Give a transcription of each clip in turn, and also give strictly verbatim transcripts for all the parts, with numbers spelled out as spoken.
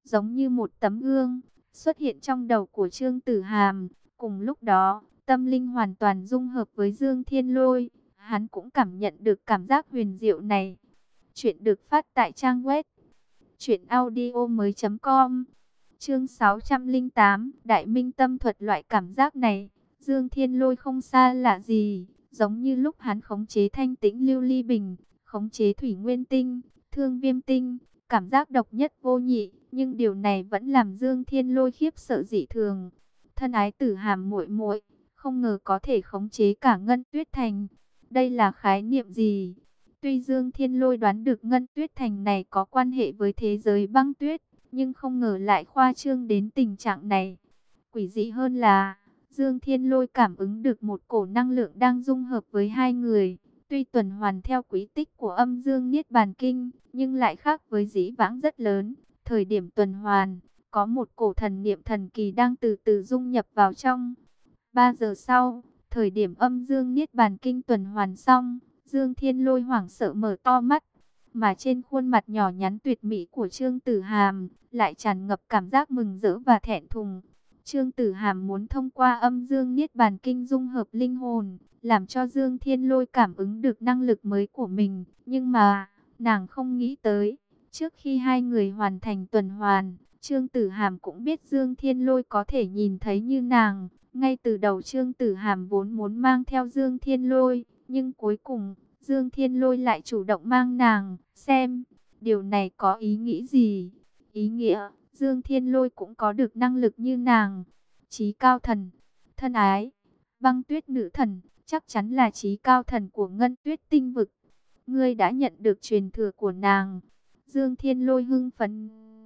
giống như một tấm gương, xuất hiện trong đầu của Trương Tử Hàm. Cùng lúc đó, tâm linh hoàn toàn dung hợp với Dương Thiên Lôi, hắn cũng cảm nhận được cảm giác huyền diệu này. Chuyện được phát tại trang web truyện audio mới chấm com. Chương sáu trăm lẻ tám, Đại Minh Tâm Thuật. Loại cảm giác này, Dương Thiên Lôi không xa lạ gì, giống như lúc hắn khống chế Thanh Tĩnh Lưu Ly Bình, khống chế Thủy Nguyên Tinh, Thương Viêm Tinh, cảm giác độc nhất vô nhị, nhưng điều này vẫn làm Dương Thiên Lôi khiếp sợ dị thường. Thân ái Tử Hàm muội muội, không ngờ có thể khống chế cả Ngân Tuyết Thành. Đây là khái niệm gì? Tuy Dương Thiên Lôi đoán được Ngân Tuyết Thành này có quan hệ với thế giới băng tuyết, nhưng không ngờ lại khoa trương đến tình trạng này. Quỷ dị hơn là, Dương Thiên Lôi cảm ứng được một cổ năng lượng đang dung hợp với hai người. Tuy tuần hoàn theo quý tích của âm dương Niết Bàn Kinh, nhưng lại khác với dĩ vãng rất lớn. Thời điểm tuần hoàn, có một cổ thần niệm thần kỳ đang từ từ dung nhập vào trong. Ba giờ sau, thời điểm âm dương Niết Bàn Kinh tuần hoàn xong, Dương Thiên Lôi hoảng sợ mở to mắt, mà trên khuôn mặt nhỏ nhắn tuyệt mỹ của Trương Tử Hàm lại tràn ngập cảm giác mừng rỡ và thẹn thùng. Trương Tử Hàm muốn thông qua âm dương Niết Bàn Kinh dung hợp linh hồn, làm cho Dương Thiên Lôi cảm ứng được năng lực mới của mình, nhưng mà nàng không nghĩ tới, trước khi hai người hoàn thành tuần hoàn, Trương Tử Hàm cũng biết Dương Thiên Lôi có thể nhìn thấy như nàng. Ngay từ đầu Trương Tử Hàm vốn muốn mang theo Dương Thiên Lôi, nhưng cuối cùng Dương Thiên Lôi lại chủ động mang nàng. Xem, điều này có ý nghĩ gì? Ý nghĩa, Dương Thiên Lôi cũng có được năng lực như nàng. Chí cao thần, thân ái, băng tuyết nữ thần, chắc chắn là chí cao thần của Ngân Tuyết tinh vực. Ngươi đã nhận được truyền thừa của nàng. Dương Thiên Lôi hưng phấn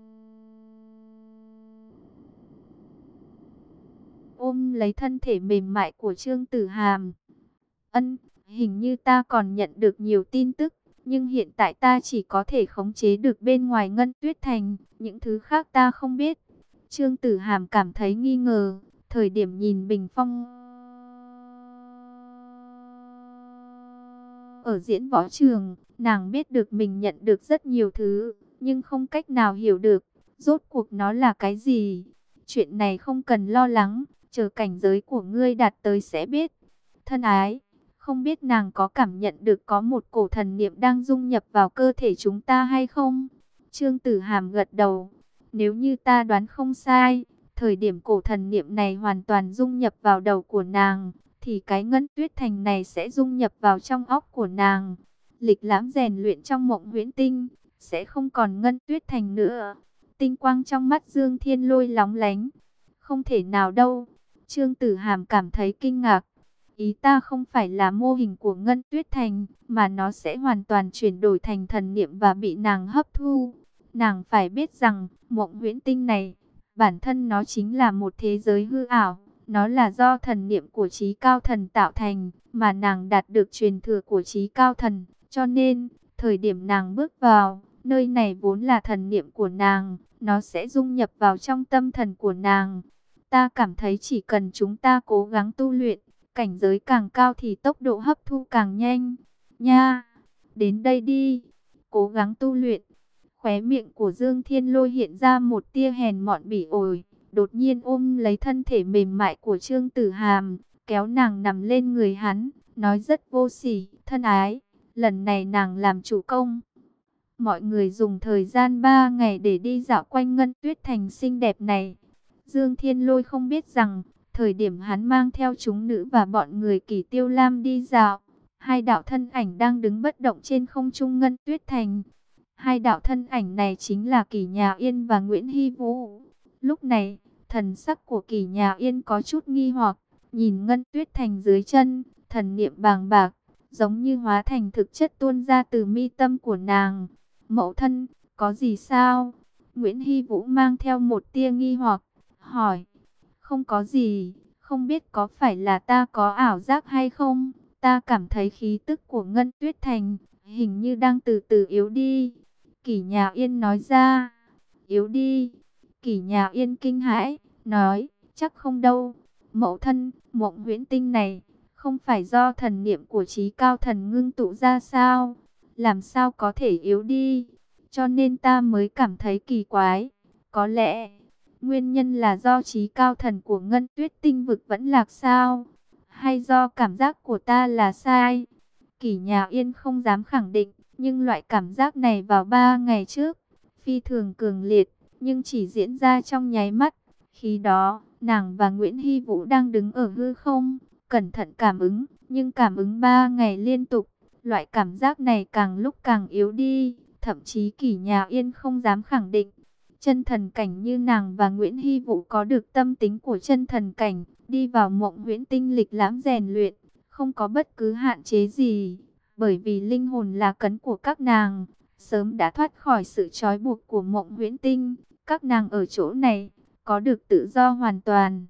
ôm lấy thân thể mềm mại của Trương Tử Hàm. Ân, hình như ta còn nhận được nhiều tin tức, nhưng hiện tại ta chỉ có thể khống chế được bên ngoài Ngân Tuyết Thành, những thứ khác ta không biết. Trương Tử Hàm cảm thấy nghi ngờ, thời điểm nhìn bình phong ở diễn võ trường, nàng biết được mình nhận được rất nhiều thứ, nhưng không cách nào hiểu được, rốt cuộc nó là cái gì. Chuyện này không cần lo lắng, chờ cảnh giới của ngươi đạt tới sẽ biết. Thân ái, không biết nàng có cảm nhận được có một cổ thần niệm đang dung nhập vào cơ thể chúng ta hay không? Trương Tử Hàm gật đầu. Nếu như ta đoán không sai, thời điểm cổ thần niệm này hoàn toàn dung nhập vào đầu của nàng, thì cái Ngân Tuyết Thành này sẽ dung nhập vào trong óc của nàng. Lịch lãm rèn luyện trong Mộng Huyễn Tinh, sẽ không còn Ngân Tuyết Thành nữa. Tinh quang trong mắt Dương Thiên Lôi lóng lánh. Không thể nào đâu. Trương Tử Hàm cảm thấy kinh ngạc. Ý ta không phải là mô hình của Ngân Tuyết Thành, mà nó sẽ hoàn toàn chuyển đổi thành thần niệm và bị nàng hấp thu. Nàng phải biết rằng, Mộng Huyễn Tinh này, bản thân nó chính là một thế giới hư ảo. Nó là do thần niệm của Chí Cao Thần tạo thành, mà nàng đạt được truyền thừa của Chí Cao Thần. Cho nên, thời điểm nàng bước vào, nơi này vốn là thần niệm của nàng, nó sẽ dung nhập vào trong tâm thần của nàng. Ta cảm thấy chỉ cần chúng ta cố gắng tu luyện, cảnh giới càng cao thì tốc độ hấp thu càng nhanh. Nha, đến đây đi, cố gắng tu luyện. Khóe miệng của Dương Thiên Lôi hiện ra một tia hèn mọn bỉ ổi, đột nhiên ôm lấy thân thể mềm mại của Trương Tử Hàm, kéo nàng nằm lên người hắn, nói rất vô sỉ, thân ái, lần này nàng làm chủ công. Mọi người dùng thời gian ba ngày để đi dạo quanh Ngân Tuyết Thành xinh đẹp này. Dương Thiên Lôi không biết rằng, thời điểm hắn mang theo chúng nữ và bọn người Kỳ Tiêu Lam đi dạo, hai đạo thân ảnh đang đứng bất động trên không trung Ngân Tuyết Thành. Hai đạo thân ảnh này chính là Kỳ Nhà Yên và Nguyễn Hy Vũ. Lúc này, thần sắc của Kỳ Nhà Yên có chút nghi hoặc, nhìn Ngân Tuyết Thành dưới chân, thần niệm bàng bạc, giống như hóa thành thực chất tuôn ra từ mi tâm của nàng. Mẫu thân, có gì sao? Nguyễn Hy Vũ mang theo một tia nghi hoặc, hỏi. Không có gì, không biết có phải là ta có ảo giác hay không? Ta cảm thấy khí tức của Ngân Tuyết Thành, hình như đang từ từ yếu đi. Kỷ Nhà Yên nói ra. Yếu đi. Kỷ Nhà Yên kinh hãi, nói, chắc không đâu. Mẫu thân, Mộng Huyễn Tinh này, không phải do thần niệm của Chí Cao Thần ngưng tụ ra sao? Làm sao có thể yếu đi? Cho nên ta mới cảm thấy kỳ quái. Có lẽ, nguyên nhân là do trí cao thần của Ngân Tuyết Tinh vực vẫn lạc sao? Hay do cảm giác của ta là sai? Kỷ Nhã Yên không dám khẳng định, nhưng loại cảm giác này vào ba ngày trước, phi thường cường liệt, nhưng chỉ diễn ra trong nháy mắt. Khi đó, nàng và Nguyễn Hy Vũ đang đứng ở hư không, cẩn thận cảm ứng, nhưng cảm ứng ba ngày liên tục, loại cảm giác này càng lúc càng yếu đi, thậm chí Kỷ Nhã Yên không dám khẳng định. Chân thần cảnh như nàng và Nguyễn Hy Vũ có được tâm tính của chân thần cảnh, đi vào mộng huyễn tinh lịch lãm rèn luyện, không có bất cứ hạn chế gì, bởi vì linh hồn là cấn của các nàng, sớm đã thoát khỏi sự trói buộc của mộng huyễn tinh. Các nàng ở chỗ này, có được tự do hoàn toàn.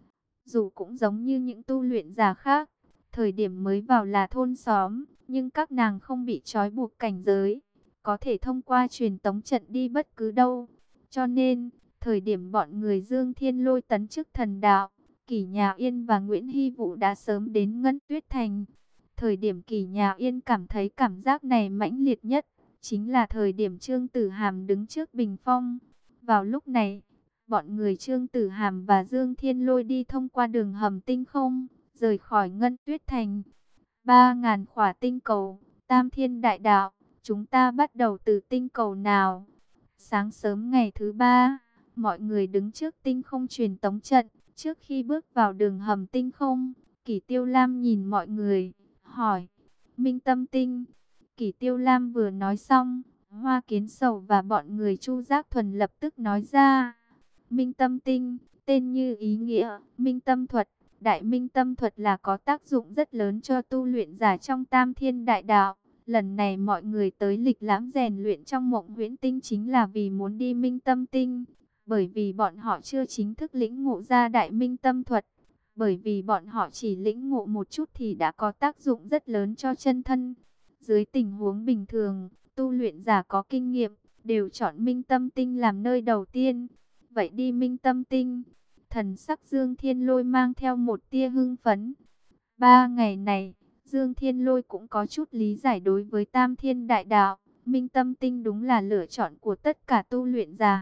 Dù cũng giống như những tu luyện giả khác, thời điểm mới vào là thôn xóm, nhưng các nàng không bị trói buộc cảnh giới, có thể thông qua truyền tống trận đi bất cứ đâu. Cho nên, thời điểm bọn người Dương Thiên Lôi tấn chức thần đạo, Kỷ Nhã Yên và Nguyễn Hy Vũ đã sớm đến Ngân Tuyết Thành. Thời điểm Kỷ Nhã Yên cảm thấy cảm giác này mãnh liệt nhất, chính là thời điểm Trương Tử Hàm đứng trước bình phong. Vào lúc này, bọn người Trương Tử Hàm và Dương Thiên Lôi đi thông qua đường hầm tinh không, rời khỏi Ngân Tuyết Thành. Ba ngàn khỏa tinh cầu, Tam Thiên Đại Đạo, chúng ta bắt đầu từ tinh cầu nào? Sáng sớm ngày thứ ba, mọi người đứng trước tinh không truyền tống trận. Trước khi bước vào đường hầm tinh không, Kỷ Tiêu Lam nhìn mọi người, hỏi, Minh Tâm Tinh. Kỷ Tiêu Lam vừa nói xong, Hoa Kiến Sầu và bọn người Chu Giác Thuần lập tức nói ra. Minh Tâm Tinh, tên như ý nghĩa, Minh Tâm Thuật. Đại Minh Tâm Thuật là có tác dụng rất lớn cho tu luyện giả trong Tam Thiên Đại Đạo. Lần này mọi người tới lịch lãm rèn luyện trong mộng huyễn tinh chính là vì muốn đi Minh Tâm Tinh. Bởi vì bọn họ chưa chính thức lĩnh ngộ ra Đại Minh Tâm Thuật. Bởi vì bọn họ chỉ lĩnh ngộ một chút thì đã có tác dụng rất lớn cho chân thân. Dưới tình huống bình thường, tu luyện giả có kinh nghiệm, đều chọn Minh Tâm Tinh làm nơi đầu tiên. Vậy đi Minh Tâm Tinh. Thần sắc Dương Thiên Lôi mang theo một tia hưng phấn. Ba ngày này, Dương Thiên Lôi cũng có chút lý giải đối với Tam Thiên Đại Đạo. Minh Tâm Tinh đúng là lựa chọn của tất cả tu luyện giả.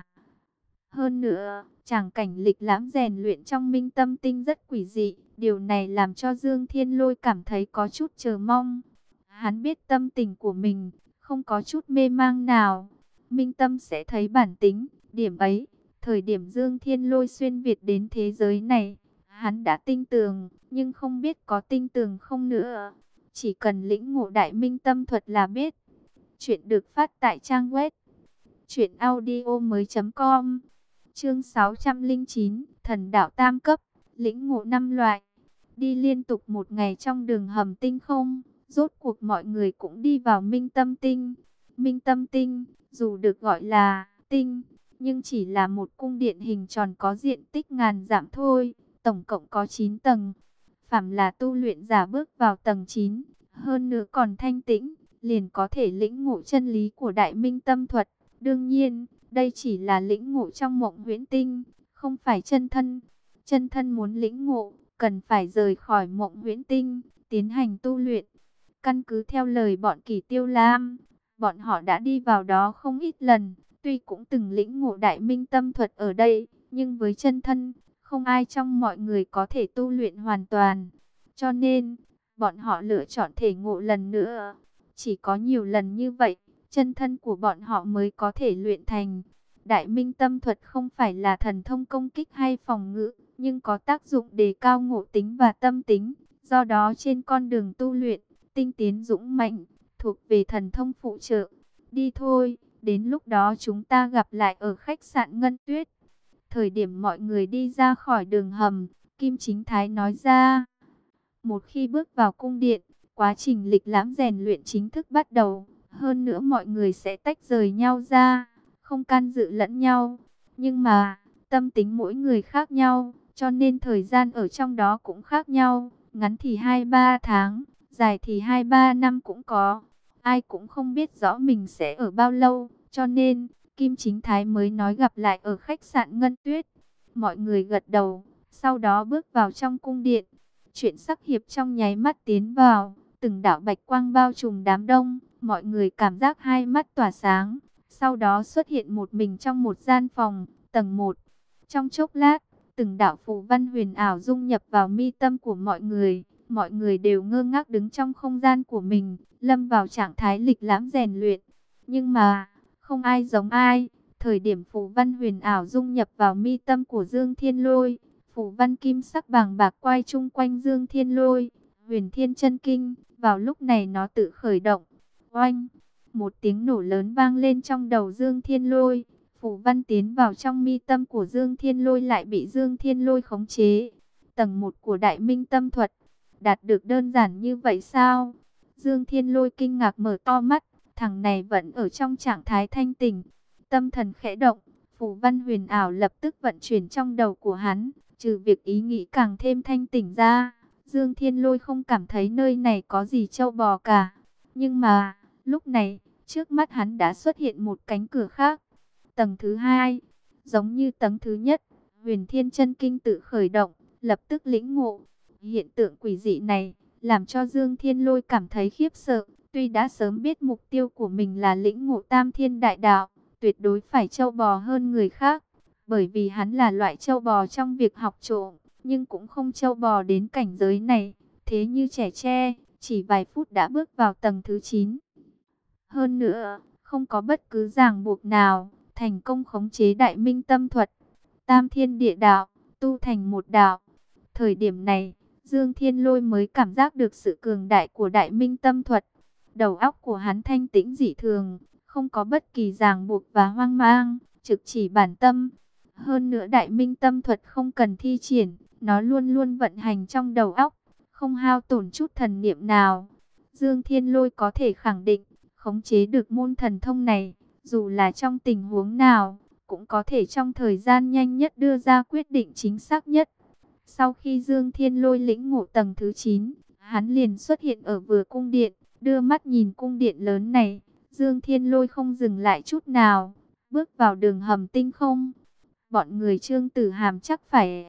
Hơn nữa, tràng cảnh lịch lãm rèn luyện trong Minh Tâm Tinh rất quỷ dị. Điều này làm cho Dương Thiên Lôi cảm thấy có chút chờ mong. Hắn biết tâm tình của mình, không có chút mê mang nào. Minh Tâm sẽ thấy bản tính, điểm ấy. Thời điểm Dương Thiên Lôi xuyên Việt đến thế giới này, hắn đã tinh tường, nhưng không biết có tinh tường không nữa. Chỉ cần lĩnh ngộ Đại Minh Tâm Thuật là biết. Chuyện được phát tại trang web truyện audio mới chấm com. Chương sáu trăm lẻ chín, Thần Đạo Tam Cấp, lĩnh ngộ năm loại. Đi liên tục một ngày trong đường hầm tinh không, rốt cuộc mọi người cũng đi vào Minh Tâm Tinh. Minh Tâm Tinh, dù được gọi là tinh, nhưng chỉ là một cung điện hình tròn có diện tích ngàn dặm thôi, tổng cộng có chín tầng. Phàm là tu luyện giả bước vào tầng chín, hơn nữa còn thanh tĩnh, liền có thể lĩnh ngộ chân lý của Đại Minh Tâm Thuật. Đương nhiên, đây chỉ là lĩnh ngộ trong mộng huyễn tinh, không phải chân thân. Chân thân muốn lĩnh ngộ, cần phải rời khỏi mộng huyễn tinh, tiến hành tu luyện. Căn cứ theo lời bọn Kỷ Tiêu Lam, bọn họ đã đi vào đó không ít lần. Tuy cũng từng lĩnh ngộ Đại Minh Tâm Thuật ở đây, nhưng với chân thân, không ai trong mọi người có thể tu luyện hoàn toàn. Cho nên, bọn họ lựa chọn thể ngộ lần nữa. Chỉ có nhiều lần như vậy, chân thân của bọn họ mới có thể luyện thành. Đại Minh Tâm Thuật không phải là thần thông công kích hay phòng ngự, nhưng có tác dụng đề cao ngộ tính và tâm tính. Do đó trên con đường tu luyện, tinh tiến dũng mạnh, thuộc về thần thông phụ trợ. Đi thôi, đến lúc đó chúng ta gặp lại ở khách sạn Ngân Tuyết. Thời điểm mọi người đi ra khỏi đường hầm, Kim Chính Thái nói ra. Một khi bước vào cung điện, quá trình lịch lãm rèn luyện chính thức bắt đầu. Hơn nữa mọi người sẽ tách rời nhau ra, không can dự lẫn nhau. Nhưng mà, tâm tính mỗi người khác nhau, cho nên thời gian ở trong đó cũng khác nhau. Ngắn thì hai ba tháng, dài thì hai ba năm cũng có. Ai cũng không biết rõ mình sẽ ở bao lâu, cho nên Kim Chính Thái mới nói gặp lại ở khách sạn Ngân Tuyết. Mọi người gật đầu, sau đó bước vào trong cung điện. Chuyện sắc hiệp trong nháy mắt tiến vào, từng đạo bạch quang bao trùm đám đông, mọi người cảm giác hai mắt tỏa sáng. Sau đó xuất hiện một mình trong một gian phòng, Tầng một. Trong chốc lát, từng đạo phù văn huyền ảo dung nhập vào mi tâm của mọi người. Mọi người đều ngơ ngác đứng trong không gian của mình, lâm vào trạng thái lịch lãm rèn luyện. Nhưng mà, không ai giống ai. Thời điểm phù văn huyền ảo dung nhập vào mi tâm của Dương Thiên Lôi, phù văn kim sắc bàng bạc quay chung quanh Dương Thiên Lôi, Huyền Thiên Chân Kinh. Vào lúc này nó tự khởi động. Oanh! Một tiếng nổ lớn vang lên trong đầu Dương Thiên Lôi. Phù văn tiến vào trong mi tâm của Dương Thiên Lôi lại bị Dương Thiên Lôi khống chế. Tầng một của Đại Minh Tâm Thuật. Đạt được đơn giản như vậy sao? Dương Thiên Lôi kinh ngạc mở to mắt. Thằng này vẫn ở trong trạng thái thanh tỉnh. Tâm thần khẽ động. Phù văn huyền ảo lập tức vận chuyển trong đầu của hắn. Trừ việc ý nghĩ càng thêm thanh tỉnh ra, Dương Thiên Lôi không cảm thấy nơi này có gì trâu bò cả. Nhưng mà, lúc này, trước mắt hắn đã xuất hiện một cánh cửa khác. Tầng thứ hai, giống như tầng thứ nhất, Huyền Thiên Chân Kinh tự khởi động, lập tức lĩnh ngộ. Hiện tượng quỷ dị này, làm cho Dương Thiên Lôi cảm thấy khiếp sợ. Tuy đã sớm biết mục tiêu của mình là lĩnh ngộ Tam Thiên Đại Đạo, tuyệt đối phải trâu bò hơn người khác. Bởi vì hắn là loại trâu bò trong việc học trộm, nhưng cũng không trâu bò đến cảnh giới này. Thế như trẻ tre, chỉ vài phút đã bước vào tầng thứ chín. Hơn nữa, không có bất cứ ràng buộc nào, thành công khống chế Đại Minh Tâm Thuật, Tam Thiên Địa Đạo, tu thành một đạo. Thời điểm này, Dương Thiên Lôi mới cảm giác được sự cường đại của Đại Minh Tâm Thuật. Đầu óc của hắn thanh tĩnh dị thường, không có bất kỳ ràng buộc và hoang mang, trực chỉ bản tâm. Hơn nữa Đại Minh Tâm Thuật không cần thi triển, nó luôn luôn vận hành trong đầu óc, không hao tổn chút thần niệm nào. Dương Thiên Lôi có thể khẳng định, khống chế được môn thần thông này, dù là trong tình huống nào, cũng có thể trong thời gian nhanh nhất đưa ra quyết định chính xác nhất. Sau khi Dương Thiên Lôi lĩnh ngộ tầng thứ chín, hắn liền xuất hiện ở vừa cung điện, đưa mắt nhìn cung điện lớn này. Dương Thiên Lôi không dừng lại chút nào, bước vào đường hầm tinh không. Bọn người Trương Tử Hàm chắc phải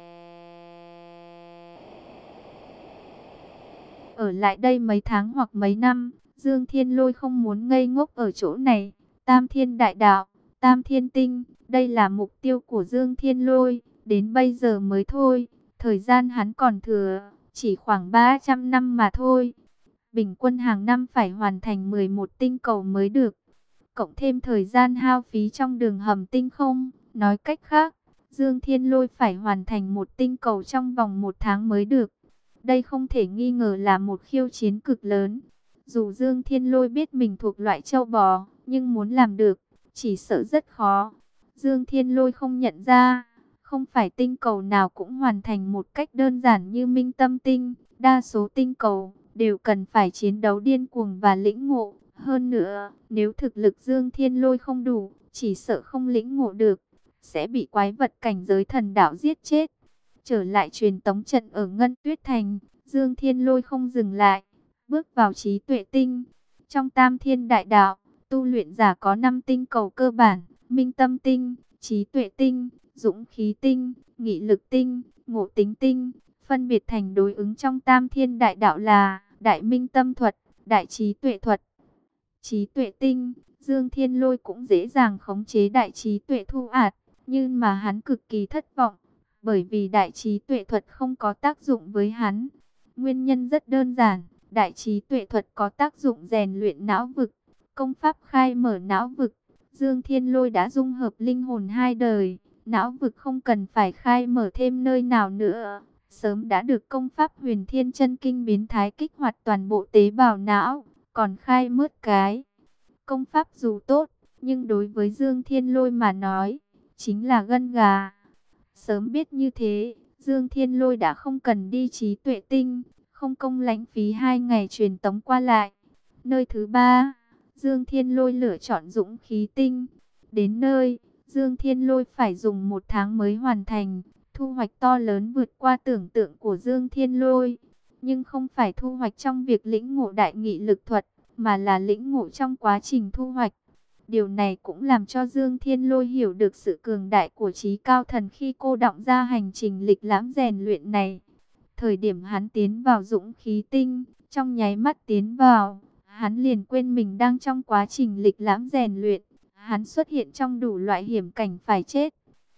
ở lại đây mấy tháng hoặc mấy năm. Dương Thiên Lôi không muốn ngây ngốc ở chỗ này. Tam Thiên Đại Đạo, Tam Thiên Tinh, đây là mục tiêu của Dương Thiên Lôi. Đến bây giờ mới thôi, thời gian hắn còn thừa, chỉ khoảng ba trăm năm mà thôi. Bình quân hàng năm phải hoàn thành mười một tinh cầu mới được. Cộng thêm thời gian hao phí trong đường hầm tinh không, nói cách khác, Dương Thiên Lôi phải hoàn thành một tinh cầu trong vòng một tháng mới được. Đây không thể nghi ngờ là một khiêu chiến cực lớn. Dù Dương Thiên Lôi biết mình thuộc loại trâu bò, nhưng muốn làm được, chỉ sợ rất khó. Dương Thiên Lôi không nhận ra, không phải tinh cầu nào cũng hoàn thành một cách đơn giản như Minh Tâm Tinh. Đa số tinh cầu đều cần phải chiến đấu điên cuồng và lĩnh ngộ. Hơn nữa, nếu thực lực Dương Thiên Lôi không đủ, chỉ sợ không lĩnh ngộ được, sẽ bị quái vật cảnh giới thần đạo giết chết. Trở lại truyền tống trận ở Ngân Tuyết Thành, Dương Thiên Lôi không dừng lại, bước vào trí tuệ tinh. Trong Tam Thiên Đại Đạo, tu luyện giả có năm tinh cầu cơ bản: Minh Tâm Tinh, Trí Tuệ Tinh, Dũng Khí Tinh, Nghị Lực Tinh, Ngộ Tính Tinh. Phân biệt thành đối ứng trong Tam Thiên Đại Đạo là Đại Minh Tâm Thuật, Đại Trí Tuệ Thuật. Trí Tuệ Tinh, Dương Thiên Lôi cũng dễ dàng khống chế Đại Trí Tuệ Thu ạt, nhưng mà hắn cực kỳ thất vọng, bởi vì Đại Trí Tuệ Thuật không có tác dụng với hắn. Nguyên nhân rất đơn giản, Đại Trí Tuệ Thuật có tác dụng rèn luyện não vực, công pháp khai mở não vực. Dương Thiên Lôi đã dung hợp linh hồn hai đời, não vực không cần phải khai mở thêm nơi nào nữa. Sớm đã được công pháp Huyền Thiên Chân Kinh biến thái kích hoạt toàn bộ tế bào não, còn khai mớt cái. Công pháp dù tốt, nhưng đối với Dương Thiên Lôi mà nói, chính là gân gà. Sớm biết như thế, Dương Thiên Lôi đã không cần đi trí tuệ tinh, không công lãnh phí hai ngày truyền tống qua lại. Nơi thứ ba, Dương Thiên Lôi lựa chọn Dũng Khí Tinh. Đến nơi, Dương Thiên Lôi phải dùng một tháng mới hoàn thành. Thu hoạch to lớn vượt qua tưởng tượng của Dương Thiên Lôi. Nhưng không phải thu hoạch trong việc lĩnh ngộ đại nghị lực thuật, mà là lĩnh ngộ trong quá trình thu hoạch. Điều này cũng làm cho Dương Thiên Lôi hiểu được sự cường đại của trí cao thần khi cô đọng ra hành trình lịch lãm rèn luyện này. Thời điểm hắn tiến vào Dũng Khí Tinh, trong nháy mắt tiến vào, hắn liền quên mình đang trong quá trình lịch lãm rèn luyện. Hắn xuất hiện trong đủ loại hiểm cảnh phải chết.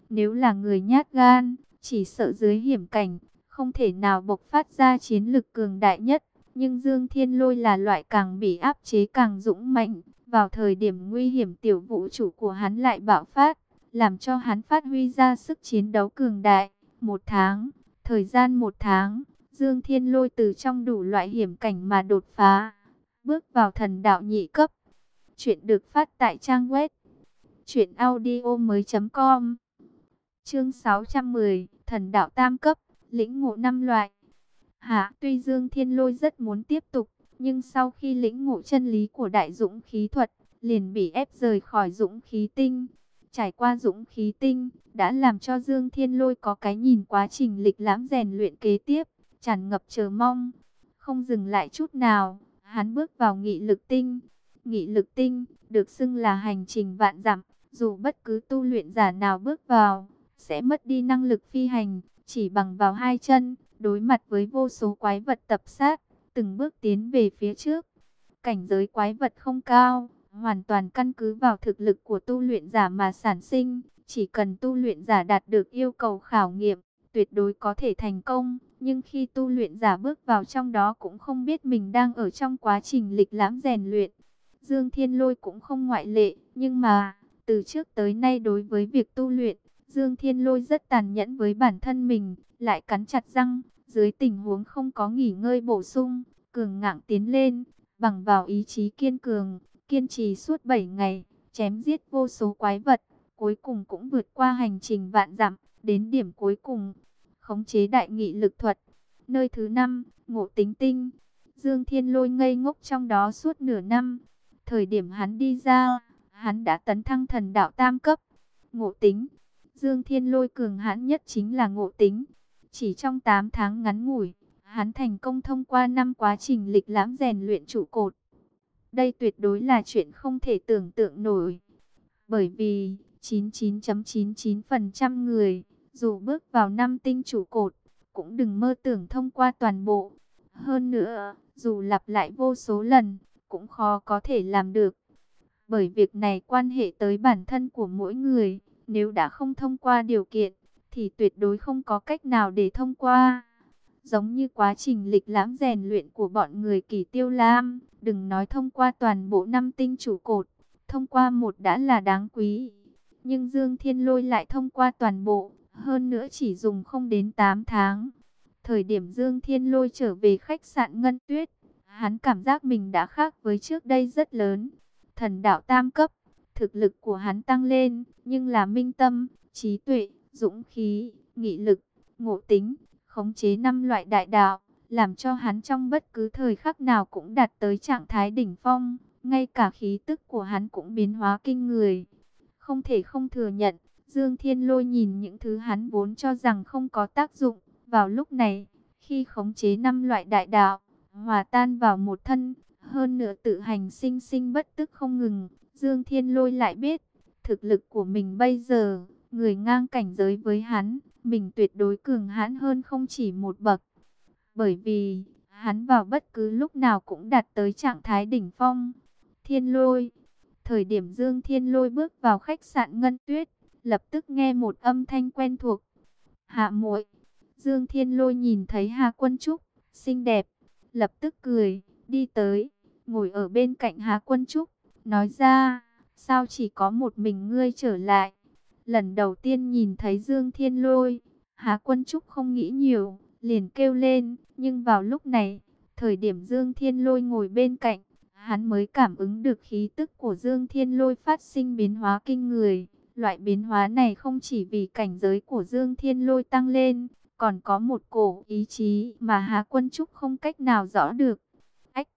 Nếu là người nhát gan, chỉ sợ dưới hiểm cảnh, không thể nào bộc phát ra chiến lực cường đại nhất. Nhưng Dương Thiên Lôi là loại càng bị áp chế càng dũng mạnh. Vào thời điểm nguy hiểm tiểu vũ trụ của hắn lại bạo phát, làm cho hắn phát huy ra sức chiến đấu cường đại. Một tháng, thời gian một tháng, Dương Thiên Lôi từ trong đủ loại hiểm cảnh mà đột phá, bước vào thần đạo nhị cấp. Chuyện được phát tại trang web truyện audio mới com. Chương sáu trăm mười, thần đạo tam cấp, lĩnh ngộ năm loại. Hạ, tuy Dương Thiên Lôi rất muốn tiếp tục, nhưng sau khi lĩnh ngộ chân lý của đại dũng khí thuật, liền bị ép rời khỏi dũng khí tinh. Trải qua dũng khí tinh, đã làm cho Dương Thiên Lôi có cái nhìn quá trình lịch lãm rèn luyện kế tiếp, tràn ngập chờ mong. Không dừng lại chút nào, hắn bước vào nghị lực tinh. Nghị lực tinh, được xưng là hành trình vạn dặm, dù bất cứ tu luyện giả nào bước vào, sẽ mất đi năng lực phi hành, chỉ bằng vào hai chân, đối mặt với vô số quái vật tập sát, từng bước tiến về phía trước. Cảnh giới quái vật không cao, hoàn toàn căn cứ vào thực lực của tu luyện giả mà sản sinh. Chỉ cần tu luyện giả đạt được yêu cầu khảo nghiệm, tuyệt đối có thể thành công. Nhưng khi tu luyện giả bước vào trong đó cũng không biết mình đang ở trong quá trình lịch lãm rèn luyện. Dương Thiên Lôi cũng không ngoại lệ, nhưng mà, từ trước tới nay đối với việc tu luyện, Dương Thiên Lôi rất tàn nhẫn với bản thân mình, lại cắn chặt răng, dưới tình huống không có nghỉ ngơi bổ sung, cường ngạng tiến lên, bằng vào ý chí kiên cường, kiên trì suốt bảy ngày, chém giết vô số quái vật, cuối cùng cũng vượt qua hành trình vạn dặm, đến điểm cuối cùng, khống chế đại nghị lực thuật. Nơi thứ năm, Ngộ Tính Tinh. Dương Thiên Lôi ngây ngốc trong đó suốt nửa năm. Thời điểm hắn đi ra, hắn đã tấn thăng thần đạo tam cấp. Ngộ tính, Dương Thiên Lôi cường hãn nhất chính là ngộ tính. Chỉ trong tám tháng ngắn ngủi, hắn thành công thông qua năm quá trình lịch lãm rèn luyện trụ cột. Đây tuyệt đối là chuyện không thể tưởng tượng nổi. Bởi vì chín mươi chín phẩy chín mươi chín phần trăm người, dù bước vào năm tinh trụ cột, cũng đừng mơ tưởng thông qua toàn bộ. Hơn nữa, dù lặp lại vô số lần, cũng khó có thể làm được. Bởi việc này quan hệ tới bản thân của mỗi người, nếu đã không thông qua điều kiện, thì tuyệt đối không có cách nào để thông qua. Giống như quá trình lịch lãm rèn luyện của bọn người Kỳ Tiêu Lam, đừng nói thông qua toàn bộ năm tinh trụ cột, thông qua một đã là đáng quý. Nhưng Dương Thiên Lôi lại thông qua toàn bộ, hơn nữa chỉ dùng không đến tám tháng. Thời điểm Dương Thiên Lôi trở về khách sạn Ngân Tuyết, hắn cảm giác mình đã khác với trước đây rất lớn. Thần đạo tam cấp, thực lực của hắn tăng lên, nhưng là minh tâm, trí tuệ, dũng khí, nghị lực, ngộ tính, khống chế năm loại đại đạo, làm cho hắn trong bất cứ thời khắc nào cũng đạt tới trạng thái đỉnh phong. Ngay cả khí tức của hắn cũng biến hóa kinh người. Không thể không thừa nhận, Dương Thiên Lôi nhìn những thứ hắn vốn cho rằng không có tác dụng. Vào lúc này, khi khống chế năm loại đại đạo, hòa tan vào một thân, hơn nữa tự hành sinh sinh bất tức không ngừng, Dương Thiên Lôi lại biết, thực lực của mình bây giờ, người ngang cảnh giới với hắn, mình tuyệt đối cường hãn hơn không chỉ một bậc. Bởi vì, hắn vào bất cứ lúc nào cũng đạt tới trạng thái đỉnh phong. Thiên Lôi, thời điểm Dương Thiên Lôi bước vào khách sạn Ngân Tuyết, lập tức nghe một âm thanh quen thuộc. Hạ muội. Dương Thiên Lôi nhìn thấy Hà Quân Trúc, xinh đẹp, lập tức cười, đi tới, ngồi ở bên cạnh Hà Quân Trúc, nói ra, sao chỉ có một mình ngươi trở lại? Lần đầu tiên nhìn thấy Dương Thiên Lôi, Hà Quân Trúc không nghĩ nhiều, liền kêu lên, nhưng vào lúc này, thời điểm Dương Thiên Lôi ngồi bên cạnh, hắn mới cảm ứng được khí tức của Dương Thiên Lôi phát sinh biến hóa kinh người. Loại biến hóa này không chỉ vì cảnh giới của Dương Thiên Lôi tăng lên, còn có một cổ ý chí mà Hà Quân Trúc không cách nào rõ được. Ách!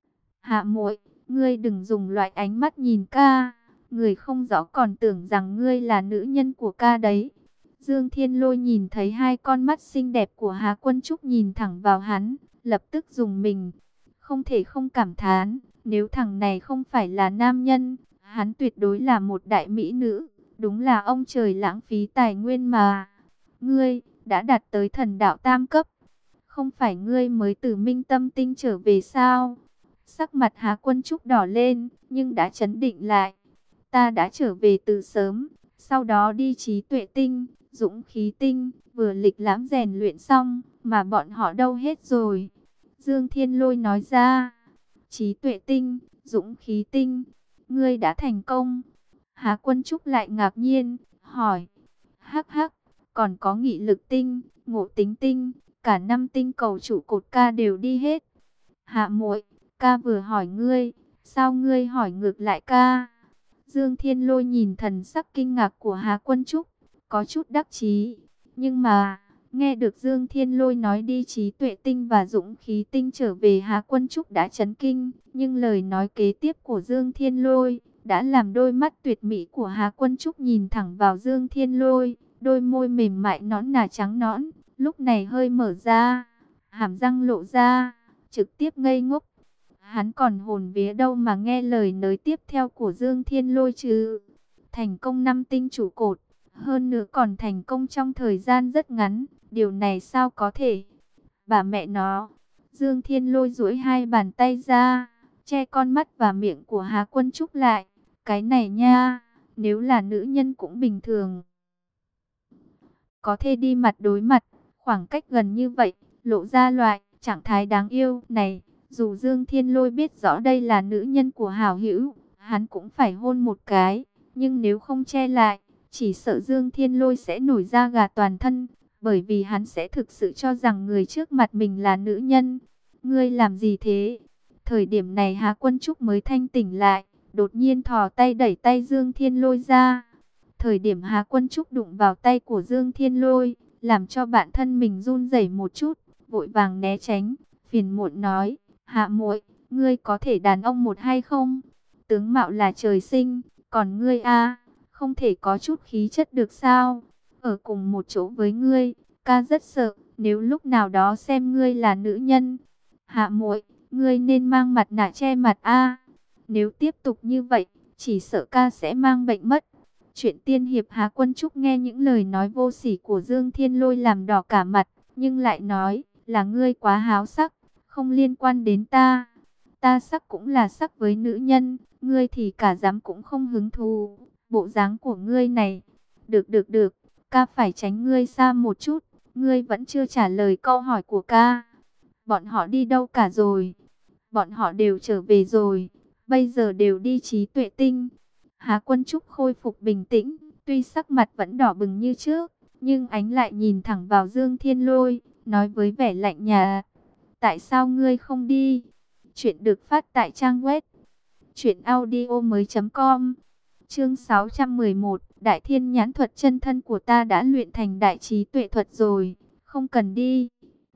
Hạ muội, ngươi đừng dùng loại ánh mắt nhìn ca, người không rõ còn tưởng rằng ngươi là nữ nhân của ca đấy. Dương Thiên Lôi nhìn thấy hai con mắt xinh đẹp của Hà Quân Trúc nhìn thẳng vào hắn, lập tức dùng mình. Không thể không cảm thán, nếu thằng này không phải là nam nhân, hắn tuyệt đối là một đại mỹ nữ. Đúng là ông trời lãng phí tài nguyên mà. Ngươi đã đạt tới thần đạo tam cấp, không phải ngươi mới từ Minh Tâm Tinh trở về sao? Sắc mặt Hà Quân Trúc đỏ lên, nhưng đã trấn định lại. Ta đã trở về từ sớm, Sau đó đi trí tuệ tinh, dũng khí tinh, vừa lịch lãm rèn luyện xong, mà bọn họ đâu hết rồi. Dương Thiên Lôi nói ra, trí tuệ tinh, dũng khí tinh, ngươi đã thành công. Hà Quân Trúc lại ngạc nhiên, hỏi, hắc hắc, còn có nghị lực tinh, ngộ tính tinh, cả năm tinh cầu trụ cột ca đều đi hết. Hạ muội, ca vừa hỏi ngươi, sao ngươi hỏi ngược lại ca? Dương Thiên Lôi nhìn thần sắc kinh ngạc của Hà Quân Trúc, có chút đắc chí. Nhưng mà, nghe được Dương Thiên Lôi nói đi trí tuệ tinh và dũng khí tinh trở về, Hà Quân Trúc đã chấn kinh. Nhưng lời nói kế tiếp của Dương Thiên Lôi đã làm đôi mắt tuyệt mỹ của Hà Quân Trúc nhìn thẳng vào Dương Thiên Lôi. Đôi môi mềm mại nõn nà trắng nõn, lúc này hơi mở ra, hàm răng lộ ra, trực tiếp ngây ngốc. Hắn còn hồn vía đâu mà nghe lời nói tiếp theo của Dương Thiên Lôi chứ. Thành công năm tinh trụ cột, hơn nữa còn thành công trong thời gian rất ngắn, điều này sao có thể? Bà mẹ nó, Dương Thiên Lôi duỗi hai bàn tay ra, che con mắt và miệng của Hà Quân Trúc lại. Cái này nha, nếu là nữ nhân cũng bình thường, có thể đi mặt đối mặt, khoảng cách gần như vậy, lộ ra loại trạng thái đáng yêu này. Dù Dương Thiên Lôi biết rõ đây là nữ nhân của hảo hữu, hắn cũng phải hôn một cái. Nhưng nếu không che lại, chỉ sợ Dương Thiên Lôi sẽ nổi da gà toàn thân. Bởi vì hắn sẽ thực sự cho rằng người trước mặt mình là nữ nhân. Ngươi làm gì thế? Thời điểm này Hà Quân Trúc mới thanh tỉnh lại, đột nhiên thò tay đẩy tay Dương Thiên Lôi ra. Thời điểm Hà Quân Trúc đụng vào tay của Dương Thiên Lôi, làm cho bản thân mình run rẩy một chút, vội vàng né tránh, phiền muộn nói, Hạ muội, ngươi có thể đàn ông một hay không? Tướng mạo là trời sinh, còn ngươi a, không thể có chút khí chất được sao? Ở cùng một chỗ với ngươi, ca rất sợ, nếu lúc nào đó xem ngươi là nữ nhân. Hạ muội, ngươi nên mang mặt nạ che mặt a. Nếu tiếp tục như vậy, chỉ sợ ca sẽ mang bệnh mất. Chuyện tiên hiệp. Hà Quân Trúc nghe những lời nói vô sỉ của Dương Thiên Lôi làm đỏ cả mặt, nhưng lại nói, là ngươi quá háo sắc, không liên quan đến ta. Ta sắc cũng là sắc với nữ nhân, ngươi thì cả dám cũng không hứng thú. Bộ dáng của ngươi này, được được được, ca phải tránh ngươi xa một chút, ngươi vẫn chưa trả lời câu hỏi của ca. Bọn họ đi đâu cả rồi? Bọn họ đều trở về rồi, bây giờ đều đi trí tuệ tinh. Hà Quân Trúc khôi phục bình tĩnh, tuy sắc mặt vẫn đỏ bừng như trước, nhưng ánh lại nhìn thẳng vào Dương Thiên Lôi, nói với vẻ lạnh nhạt, tại sao ngươi không đi? Chuyện được phát tại trang web truyện audio mới chấm com. Chương sáu trăm mười một, Đại Thiên Nhãn Thuật, chân thân của ta đã luyện thành đại trí tuệ thuật rồi, không cần đi.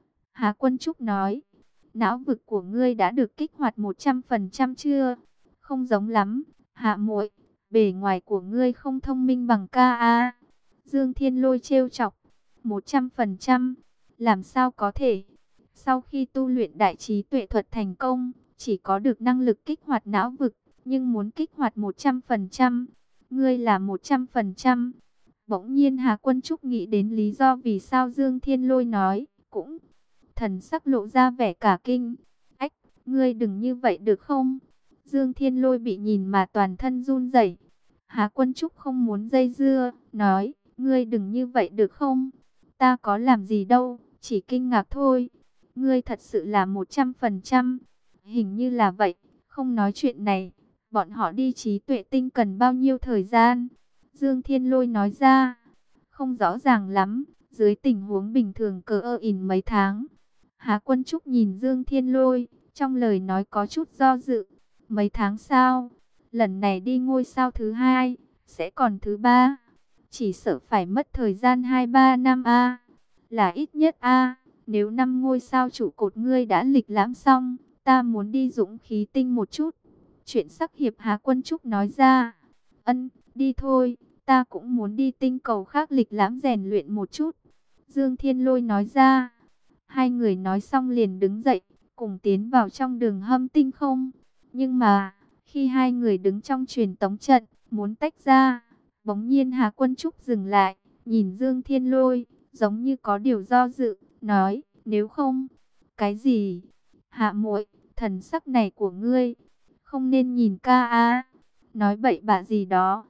Hà Quân Trúc nói, não vực của ngươi đã được kích hoạt một trăm phần trăm chưa? Không giống lắm, Hạ muội, bề ngoài của ngươi không thông minh bằng ca a. Dương Thiên Lôi trêu chọc, một trăm phần trăm, làm sao có thể? Sau khi tu luyện đại trí tuệ thuật thành công, chỉ có được năng lực kích hoạt não vực, nhưng muốn kích hoạt một trăm phần trăm, ngươi là một trăm phần trăm. Bỗng nhiên Hà Quân Trúc nghĩ đến lý do vì sao Dương Thiên Lôi nói, cũng thần sắc lộ ra vẻ cả kinh. Ách, ngươi đừng như vậy được không? Dương Thiên Lôi bị nhìn mà toàn thân run rẩy. Hà Quân Trúc không muốn dây dưa, nói, ngươi đừng như vậy được không? Ta có làm gì đâu, chỉ kinh ngạc thôi. Ngươi thật sự là một trăm phần trăm. Hình như là vậy, không nói chuyện này. Bọn họ đi trí tuệ tinh cần bao nhiêu thời gian? Dương Thiên Lôi nói ra, không rõ ràng lắm, dưới tình huống bình thường cỡ ơ ỉn mấy tháng. Hà Quân Trúc nhìn Dương Thiên Lôi, trong lời nói có chút do dự. Mấy tháng sao? Lần này đi ngôi sao thứ hai, sẽ còn thứ ba. Chỉ sợ phải mất thời gian hai ba năm a, là ít nhất a. Nếu năm ngôi sao trụ cột ngươi đã lịch lãm xong, ta muốn đi dũng khí tinh một chút. Chuyện sắc hiệp. Hà Quân Trúc nói ra, ân, đi thôi, ta cũng muốn đi tinh cầu khác lịch lãm rèn luyện một chút. Dương Thiên Lôi nói ra. Hai người nói xong liền đứng dậy, cùng tiến vào trong đường hầm tinh không. Nhưng mà, khi hai người đứng trong truyền tống trận, muốn tách ra, bỗng nhiên Hà Quân Trúc dừng lại, nhìn Dương Thiên Lôi, giống như có điều do dự, nói, nếu không, cái gì? Hạ muội, thần sắc này của ngươi, không nên nhìn ca a, nói bậy bạ gì đó.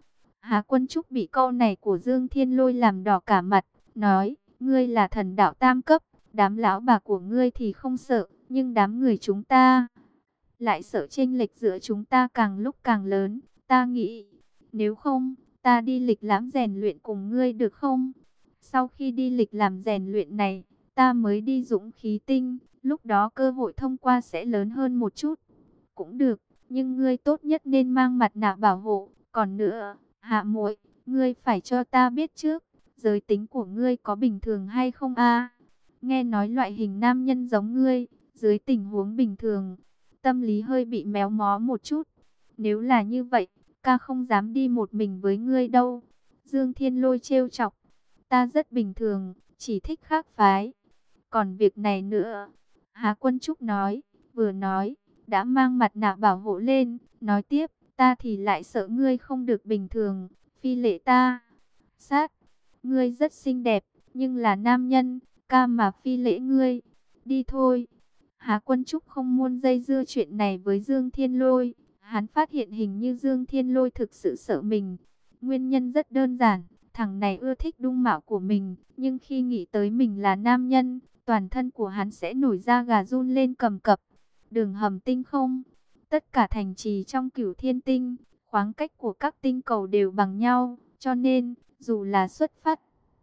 Hà Quân Trúc bị câu này của Dương Thiên Lôi làm đỏ cả mặt, nói, ngươi là thần đạo tam cấp, đám lão bà của ngươi thì không sợ, nhưng đám người chúng ta lại sợ chênh lệch giữa chúng ta càng lúc càng lớn. Ta nghĩ, nếu không, ta đi lịch lãm rèn luyện cùng ngươi được không? Sau khi đi lịch làm rèn luyện này, ta mới đi dũng khí tinh, lúc đó cơ hội thông qua sẽ lớn hơn một chút. Cũng được, nhưng ngươi tốt nhất nên mang mặt nạ bảo hộ. Còn nữa, Hạ muội, ngươi phải cho ta biết trước, giới tính của ngươi có bình thường hay không a? Nghe nói loại hình nam nhân giống ngươi, dưới tình huống bình thường, tâm lý hơi bị méo mó một chút. Nếu là như vậy, ca không dám đi một mình với ngươi đâu. Dương Thiên Lôi trêu chọc, ta rất bình thường, chỉ thích khác phái. Còn việc này nữa, Hà Quân Trúc nói, vừa nói, đã mang mặt nạ bảo hộ lên, nói tiếp, ta thì lại sợ ngươi không được bình thường, phi lệ ta. Sát, ngươi rất xinh đẹp, nhưng là nam nhân, ca mà phi lễ ngươi, đi thôi. Hà Quân Trúc không muốn dây dưa chuyện này với Dương Thiên Lôi, hắn phát hiện hình như Dương Thiên Lôi thực sự sợ mình. Nguyên nhân rất đơn giản, thằng này ưa thích dung mạo của mình, nhưng khi nghĩ tới mình là nam nhân, toàn thân của hắn sẽ nổi da gà run lên cầm cập. Đường hầm tinh không, tất cả thành trì trong Cửu Thiên Tinh, khoáng cách của các tinh cầu đều bằng nhau, cho nên, dù là xuất phát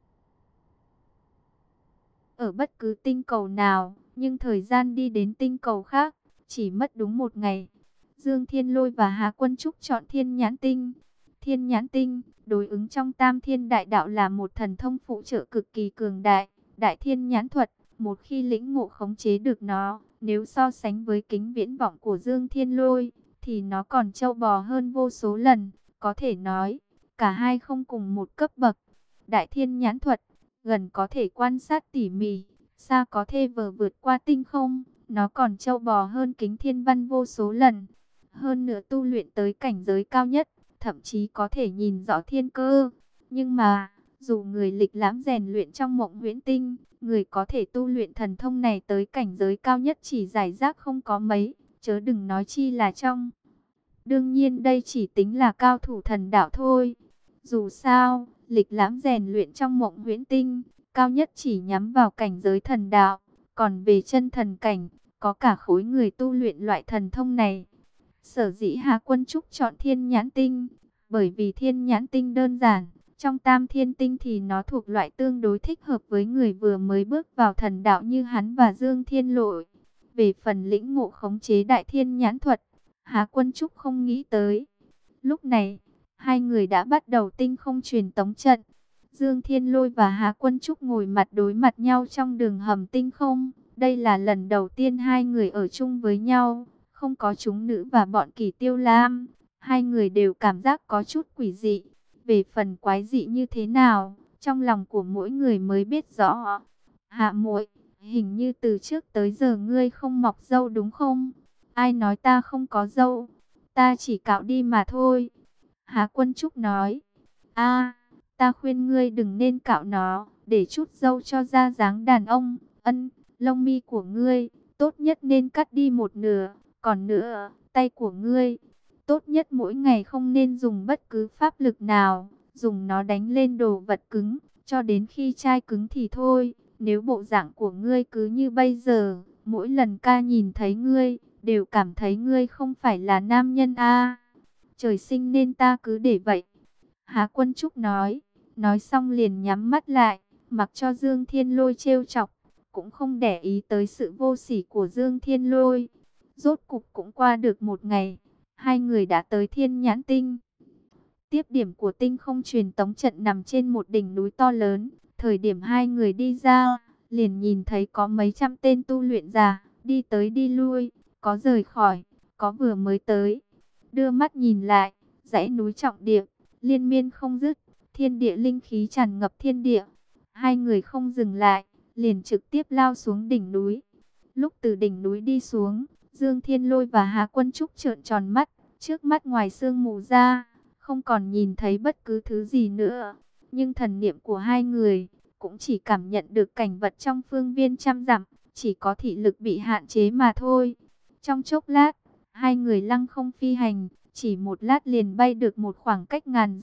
ở bất cứ tinh cầu nào, nhưng thời gian đi đến tinh cầu khác, chỉ mất đúng một ngày. Dương Thiên Lôi và Hà Quân Trúc chọn Thiên Nhãn Tinh. Thiên Nhãn Tinh, đối ứng trong Tam Thiên Đại Đạo là một thần thông phụ trợ cực kỳ cường đại, Đại Thiên Nhãn Thuật. Một khi lĩnh ngộ khống chế được nó, nếu so sánh với kính viễn vọng của Dương Thiên Lôi, thì nó còn trâu bò hơn vô số lần. Có thể nói, cả hai không cùng một cấp bậc. Đại Thiên Nhãn Thuật, gần có thể quan sát tỉ mỉ, xa có thể vờ vượt qua tinh không. Nó còn trâu bò hơn kính thiên văn vô số lần. Hơn nữa tu luyện tới cảnh giới cao nhất, thậm chí có thể nhìn rõ thiên cơ. Nhưng mà, dù người lịch lãm rèn luyện trong mộng huyễn tinh, người có thể tu luyện thần thông này tới cảnh giới cao nhất chỉ giải rác không có mấy, chớ đừng nói chi là trong. Đương nhiên đây chỉ tính là cao thủ thần đạo thôi. Dù sao, lịch lãm rèn luyện trong mộng huyễn tinh, cao nhất chỉ nhắm vào cảnh giới thần đạo. Còn về chân thần cảnh, có cả khối người tu luyện loại thần thông này. Sở dĩ Hà Quân Trúc chọn Thiên Nhãn Tinh, bởi vì Thiên Nhãn Tinh đơn giản. Trong Tam Thiên Tinh thì nó thuộc loại tương đối thích hợp với người vừa mới bước vào thần đạo như hắn và Dương Thiên Lôi. Về phần lĩnh ngộ khống chế Đại Thiên Nhãn Thuật, Hà Quân Trúc không nghĩ tới. Lúc này, hai người đã bắt đầu tinh không truyền tống trận. Dương Thiên Lôi và Hà Quân Trúc ngồi mặt đối mặt nhau trong đường hầm tinh không. Đây là lần đầu tiên hai người ở chung với nhau, không có chúng nữ và bọn Kỳ Tiêu Lam. Hai người đều cảm giác có chút quỷ dị. Về phần quái dị như thế nào, trong lòng của mỗi người mới biết rõ. Hạ muội, hình như từ trước tới giờ ngươi không mọc râu đúng không? Ai nói ta không có râu? Ta chỉ cạo đi mà thôi. Hà Quân Trúc nói. A, ta khuyên ngươi đừng nên cạo nó, để chút râu cho ra dáng đàn ông. Ân, lông mi của ngươi, tốt nhất nên cắt đi một nửa. Còn nữa, tay của ngươi, tốt nhất mỗi ngày không nên dùng bất cứ pháp lực nào, dùng nó đánh lên đồ vật cứng, cho đến khi chai cứng thì thôi. Nếu bộ dạng của ngươi cứ như bây giờ, mỗi lần ca nhìn thấy ngươi, đều cảm thấy ngươi không phải là nam nhân a. Trời sinh nên ta cứ để vậy. Hà Quân Trúc nói, nói xong liền nhắm mắt lại, mặc cho Dương Thiên Lôi trêu chọc, cũng không để ý tới sự vô sỉ của Dương Thiên Lôi. Rốt cục cũng qua được một ngày, hai người đã tới Thiên Nhãn Tinh. Tiếp điểm của tinh không truyền tống trận nằm trên một đỉnh núi to lớn. Thời điểm hai người đi ra, liền nhìn thấy có mấy trăm tên tu luyện giả, đi tới đi lui, có rời khỏi, có vừa mới tới. Đưa mắt nhìn lại, dãy núi trọng địa, liên miên không dứt, thiên địa linh khí tràn ngập thiên địa. Hai người không dừng lại, liền trực tiếp lao xuống đỉnh núi. Lúc từ đỉnh núi đi xuống, Dương Thiên Lôi và Hà Quân Trúc trợn tròn mắt, trước mắt ngoài sương mù ra, không còn nhìn thấy bất cứ thứ gì nữa. Nhưng thần niệm của hai người cũng chỉ cảm nhận được cảnh vật trong phương viên trăm dặm, chỉ có thị lực bị hạn chế mà thôi. Trong chốc lát, hai người lăng không phi hành, chỉ một lát liền bay được một khoảng cách ngàn dặm,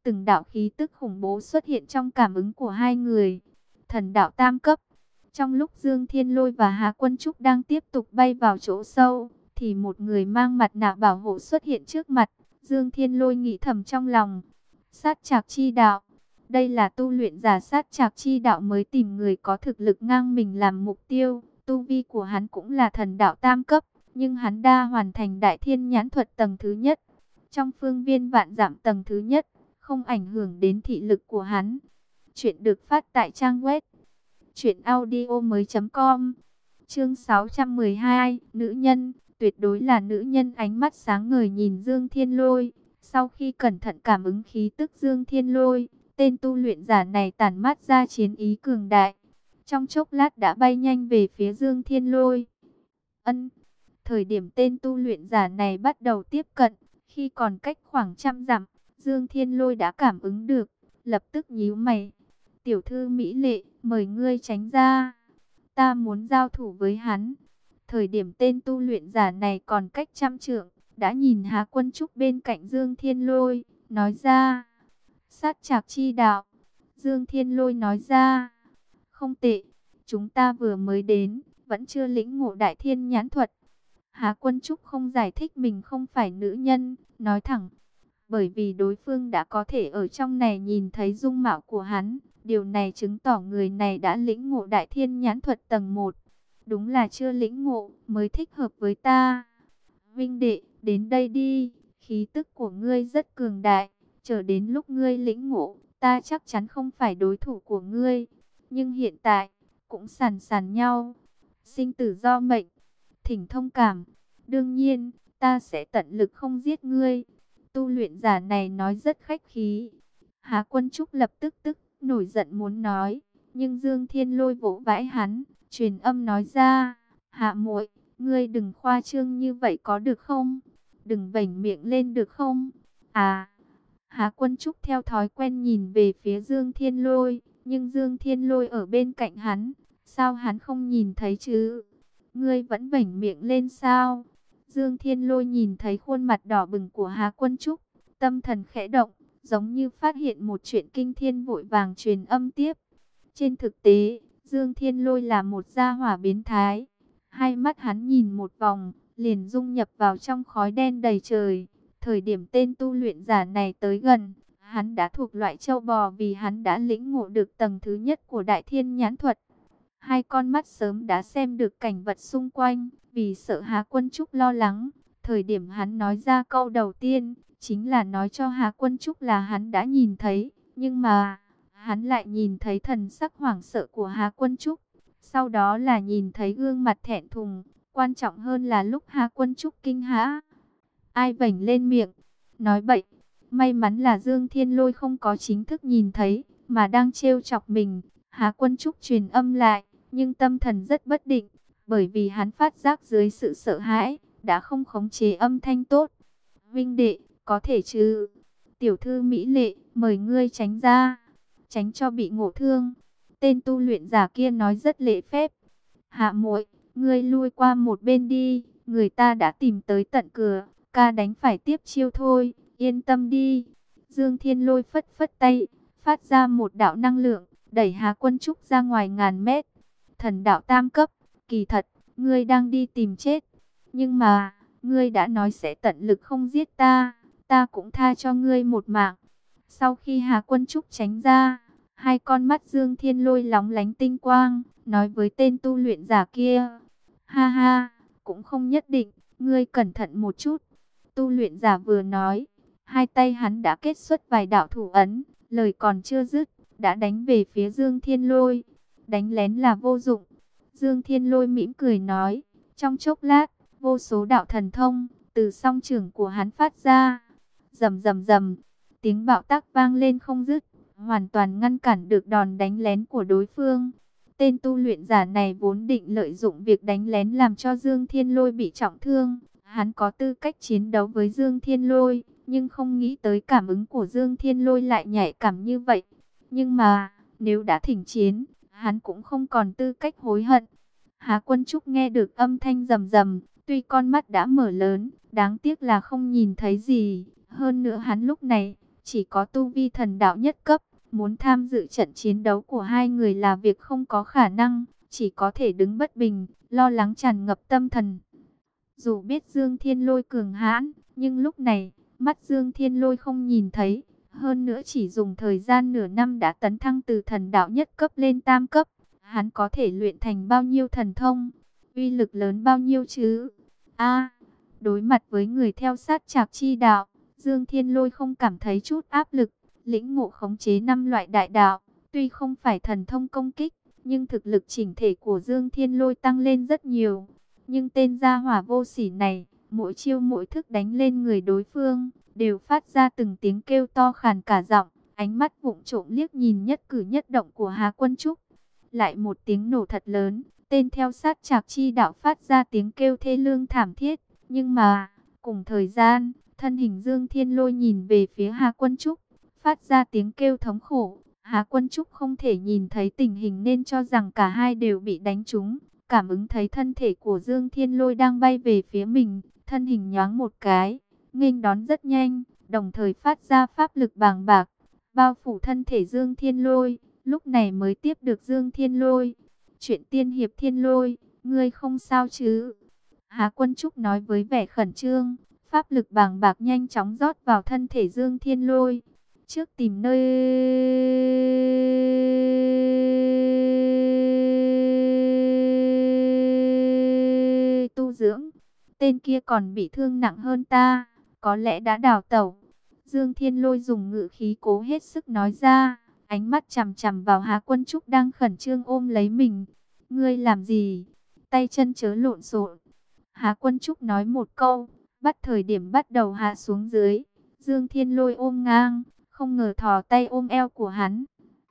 từng đạo khí tức khủng bố xuất hiện trong cảm ứng của hai người. Thần đạo tam cấp. Trong lúc Dương Thiên Lôi và Hà Quân Trúc đang tiếp tục bay vào chỗ sâu, thì một người mang mặt nạ bảo hộ xuất hiện trước mặt. Dương Thiên Lôi nghĩ thầm trong lòng, sát trạc chi đạo. Đây là tu luyện giả sát trạc chi đạo mới tìm người có thực lực ngang mình làm mục tiêu. Tu vi của hắn cũng là thần đạo tam cấp, nhưng hắn đã hoàn thành đại thiên nhãn thuật tầng thứ nhất. Trong phương viên vạn dặm tầng thứ nhất, không ảnh hưởng đến thị lực của hắn. Chuyện được phát tại trang web truyện audio mới chấm com. Chương sáu trăm mười hai, nữ nhân, tuyệt đối là nữ nhân. Ánh mắt sáng ngời nhìn Dương Thiên Lôi. Sau khi cẩn thận cảm ứng khí tức Dương Thiên Lôi, tên tu luyện giả này tản mát ra chiến ý cường đại. Trong chốc lát đã bay nhanh về phía Dương Thiên Lôi. Ân, thời điểm tên tu luyện giả này bắt đầu tiếp cận, khi còn cách khoảng trăm dặm, Dương Thiên Lôi đã cảm ứng được, lập tức nhíu mày. Tiểu thư mỹ lệ, mời ngươi tránh ra. Ta muốn giao thủ với hắn. Thời điểm tên tu luyện giả này còn cách trăm trượng, đã nhìn Hà Quân Trúc bên cạnh Dương Thiên Lôi, nói ra. Sát trạc chi đạo. Dương Thiên Lôi nói ra. Không tệ, chúng ta vừa mới đến, vẫn chưa lĩnh ngộ đại thiên nhãn thuật. Hà Quân Trúc không giải thích mình không phải nữ nhân, nói thẳng. Bởi vì đối phương đã có thể ở trong này nhìn thấy dung mạo của hắn. Điều này chứng tỏ người này đã lĩnh ngộ đại thiên nhãn thuật tầng một. Đúng là chưa lĩnh ngộ mới thích hợp với ta. Vinh đệ, đến đây đi. Khí tức của ngươi rất cường đại. Chờ đến lúc ngươi lĩnh ngộ, ta chắc chắn không phải đối thủ của ngươi. Nhưng hiện tại, cũng sàn sàn nhau. Sinh tử do mệnh. Thỉnh thông cảm. Đương nhiên, ta sẽ tận lực không giết ngươi. Tu luyện giả này nói rất khách khí. Hà Quân Trúc lập tức tức nổi giận muốn nói, nhưng Dương Thiên Lôi vỗ vãi hắn, truyền âm nói ra, Hạ muội, ngươi đừng khoa trương như vậy có được không? Đừng vểnh miệng lên được không? À, Hà Quân Trúc theo thói quen nhìn về phía Dương Thiên Lôi, nhưng Dương Thiên Lôi ở bên cạnh hắn, sao hắn không nhìn thấy chứ? Ngươi vẫn vểnh miệng lên sao? Dương Thiên Lôi nhìn thấy khuôn mặt đỏ bừng của Hà Quân Trúc, tâm thần khẽ động, giống như phát hiện một chuyện kinh thiên, vội vàng truyền âm tiếp. Trên thực tế, Dương Thiên Lôi là một gia hỏa biến thái. Hai mắt hắn nhìn một vòng, liền dung nhập vào trong khói đen đầy trời. Thời điểm tên tu luyện giả này tới gần, hắn đã thuộc loại châu bò vì hắn đã lĩnh ngộ được tầng thứ nhất của đại thiên nhãn thuật. Hai con mắt sớm đã xem được cảnh vật xung quanh, vì sợ Hà Quân Trúc lo lắng. Thời điểm hắn nói ra câu đầu tiên, chính là nói cho Hà Quân Trúc là hắn đã nhìn thấy, nhưng mà hắn lại nhìn thấy thần sắc hoảng sợ của Hà Quân Trúc. Sau đó là nhìn thấy gương mặt thẹn thùng, quan trọng hơn là lúc Hà Quân Trúc kinh hãi. Ai vểnh lên miệng, nói bậy. May mắn là Dương Thiên Lôi không có chính thức nhìn thấy, mà đang trêu chọc mình. Hà Quân Trúc truyền âm lại, nhưng tâm thần rất bất định, bởi vì hắn phát giác dưới sự sợ hãi, đã không khống chế âm thanh tốt. Vinh đệ, có thể chứ? Tiểu thư mỹ lệ, mời ngươi tránh ra, tránh cho bị ngộ thương. Tên tu luyện giả kia nói rất lễ phép. Hạ muội, ngươi lui qua một bên đi, người ta đã tìm tới tận cửa, ca đánh phải tiếp chiêu thôi, yên tâm đi. Dương Thiên Lôi phất phất tay, phát ra một đạo năng lượng, đẩy Hà Quân Trúc ra ngoài ngàn mét. Thần đạo tam cấp, kỳ thật, ngươi đang đi tìm chết. Nhưng mà, ngươi đã nói sẽ tận lực không giết ta, ta cũng tha cho ngươi một mạng. Sau khi Hà Quân Trúc tránh ra, hai con mắt Dương Thiên Lôi lóng lánh tinh quang, nói với tên tu luyện giả kia. Ha ha, cũng không nhất định, ngươi cẩn thận một chút. Tu luyện giả vừa nói, hai tay hắn đã kết xuất vài đạo thủ ấn, lời còn chưa dứt, đã đánh về phía Dương Thiên Lôi. Đánh lén là vô dụng. Dương Thiên Lôi mỉm cười nói, trong chốc lát, vô số đạo thần thông từ song trưởng của hắn phát ra. Rầm rầm rầm, tiếng bạo tác vang lên không dứt, hoàn toàn ngăn cản được đòn đánh lén của đối phương. Tên tu luyện giả này vốn định lợi dụng việc đánh lén làm cho Dương Thiên Lôi bị trọng thương. Hắn có tư cách chiến đấu với Dương Thiên Lôi, nhưng không nghĩ tới cảm ứng của Dương Thiên Lôi lại nhạy cảm như vậy. Nhưng mà, nếu đã thỉnh chiến, hắn cũng không còn tư cách hối hận. Hà Quân Trúc nghe được âm thanh rầm rầm, tuy con mắt đã mở lớn, đáng tiếc là không nhìn thấy gì. Hơn nữa hắn lúc này, chỉ có tu vi thần đạo nhất cấp. Muốn tham dự trận chiến đấu của hai người là việc không có khả năng, chỉ có thể đứng bất bình, lo lắng tràn ngập tâm thần. Dù biết Dương Thiên Lôi cường hãn, nhưng lúc này, mắt Dương Thiên Lôi không nhìn thấy. Hơn nữa chỉ dùng thời gian nửa năm đã tấn thăng từ thần đạo nhất cấp lên tam cấp. Hắn có thể luyện thành bao nhiêu thần thông, uy lực lớn bao nhiêu chứ? A, đối mặt với người theo sát Trạc Chi đạo, Dương Thiên Lôi không cảm thấy chút áp lực. Lĩnh ngộ khống chế năm loại đại đạo, tuy không phải thần thông công kích, nhưng thực lực chỉnh thể của Dương Thiên Lôi tăng lên rất nhiều. Nhưng tên gia hỏa vô sỉ này, mỗi chiêu mỗi thức đánh lên người đối phương, đều phát ra từng tiếng kêu to khàn cả giọng, ánh mắt vụng trộm liếc nhìn nhất cử nhất động của Hà Quân Trúc. Lại một tiếng nổ thật lớn, tên theo sát Trạc Chi đạo phát ra tiếng kêu thê lương thảm thiết, nhưng mà, cùng thời gian, thân hình Dương Thiên Lôi nhìn về phía Hà Quân Trúc, phát ra tiếng kêu thống khổ. Hà Quân Trúc không thể nhìn thấy tình hình nên cho rằng cả hai đều bị đánh trúng. Cảm ứng thấy thân thể của Dương Thiên Lôi đang bay về phía mình, thân hình nhoáng một cái, nghênh đón rất nhanh, đồng thời phát ra pháp lực bàng bạc, bao phủ thân thể Dương Thiên Lôi, lúc này mới tiếp được Dương Thiên Lôi. Chuyện tiên hiệp Thiên Lôi, ngươi không sao chứ? Hà Quân Trúc nói với vẻ khẩn trương, pháp lực bàng bạc nhanh chóng rót vào thân thể Dương Thiên Lôi. Trước tìm nơi tu dưỡng, tên kia còn bị thương nặng hơn ta, có lẽ đã đào tẩu. Dương Thiên Lôi dùng ngữ khí cố hết sức nói ra, ánh mắt chằm chằm vào Hà Quân Trúc đang khẩn trương ôm lấy mình. Ngươi làm gì? Tay chân chớ lộn xộn. Hà Quân Trúc nói một câu, bắt thời điểm bắt đầu hạ xuống dưới. Dương Thiên Lôi ôm ngang, không ngờ thò tay ôm eo của hắn.